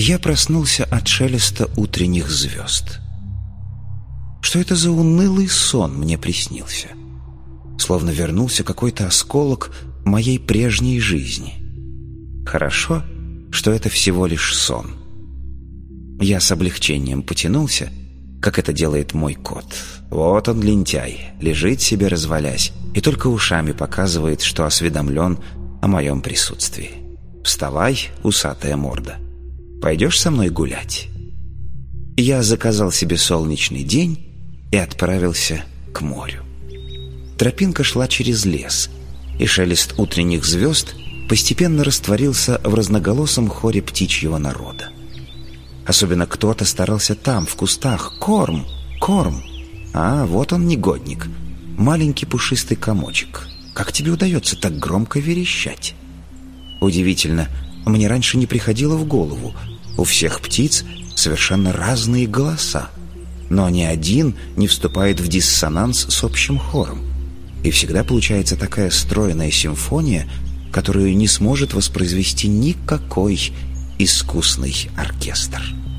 Я проснулся от шелеста утренних звезд. Что это за унылый сон мне приснился? Словно вернулся какой-то осколок моей прежней жизни. Хорошо, что это всего лишь сон. Я с облегчением потянулся, как это делает мой кот. Вот он, лентяй, лежит себе развалясь и только ушами показывает, что осведомлен о моем присутствии. «Вставай, усатая морда. Пойдешь со мной гулять?» Я заказал себе солнечный день и отправился к морю. Тропинка шла через лес, и шелест утренних звезд постепенно растворился в разноголосом хоре птичьего народа. Особенно кто-то старался там, в кустах. «Корм! Корм!» А, вот он, негодник. Маленький пушистый комочек. Как тебе удается так громко верещать? Удивительно, мне раньше не приходило в голову. У всех птиц совершенно разные голоса, но ни один не вступает в диссонанс с общим хором. И всегда получается такая стройная симфония, которую не сможет воспроизвести никакой искусный оркестр.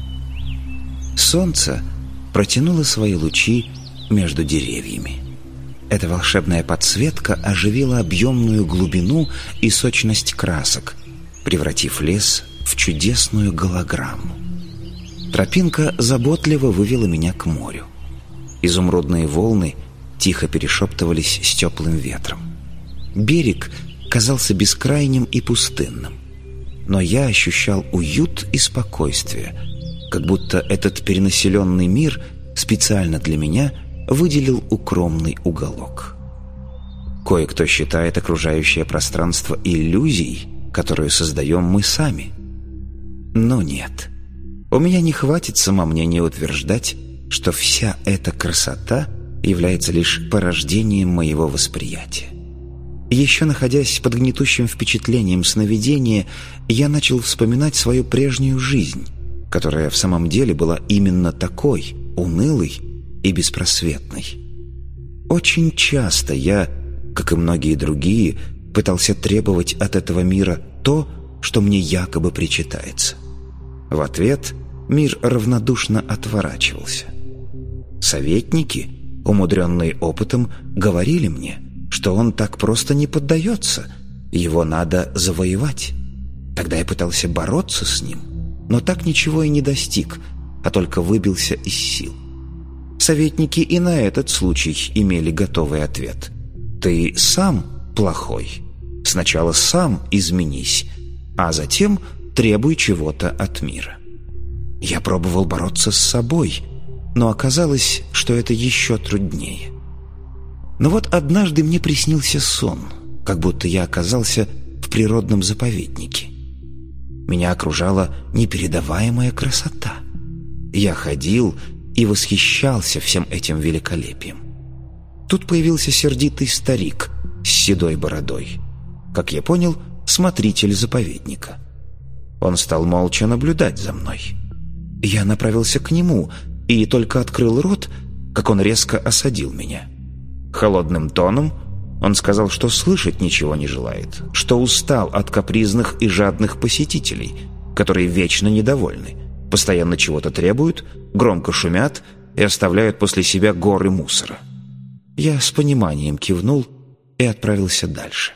Солнце протянуло свои лучи между деревьями. Эта волшебная подсветка оживила объемную глубину и сочность красок, превратив лес в чудесную голограмму. Тропинка заботливо вывела меня к морю. Изумрудные волны тихо перешептывались с теплым ветром. Берег казался бескрайним и пустынным, но я ощущал уют и спокойствие, как будто этот перенаселенный мир специально для меня выделил укромный уголок. Кое-кто считает окружающее пространство иллюзией, которую создаем мы сами. Но нет. У меня не хватит самомнения утверждать, что вся эта красота является лишь порождением моего восприятия. Еще находясь под гнетущим впечатлением сновидения, я начал вспоминать свою прежнюю жизнь, которая в самом деле была именно такой, унылой и беспросветной. Очень часто я, как и многие другие, пытался требовать от этого мира то, что мне якобы причитается. В ответ мир равнодушно отворачивался. Советники, умудренные опытом, говорили мне, что он так просто не поддается, его надо завоевать. Тогда я пытался бороться с ним, но так ничего и не достиг, а только выбился из сил. Советники и на этот случай имели готовый ответ. «Ты сам плохой. Сначала сам изменись, а затем требуй чего-то от мира». Я пробовал бороться с собой, но оказалось, что это еще труднее. Но вот однажды мне приснился сон, как будто я оказался в природном заповеднике. Меня окружала непередаваемая красота. Я ходил и восхищался всем этим великолепием. Тут появился сердитый старик с седой бородой. Как я понял, смотритель заповедника. Он стал молча наблюдать за мной. Я направился к нему и только открыл рот, как он резко осадил меня. Холодным тоном он сказал, что слышать ничего не желает, что устал от капризных и жадных посетителей, которые вечно недовольны, постоянно чего-то требуют, громко шумят и оставляют после себя горы мусора. Я с пониманием кивнул и отправился дальше.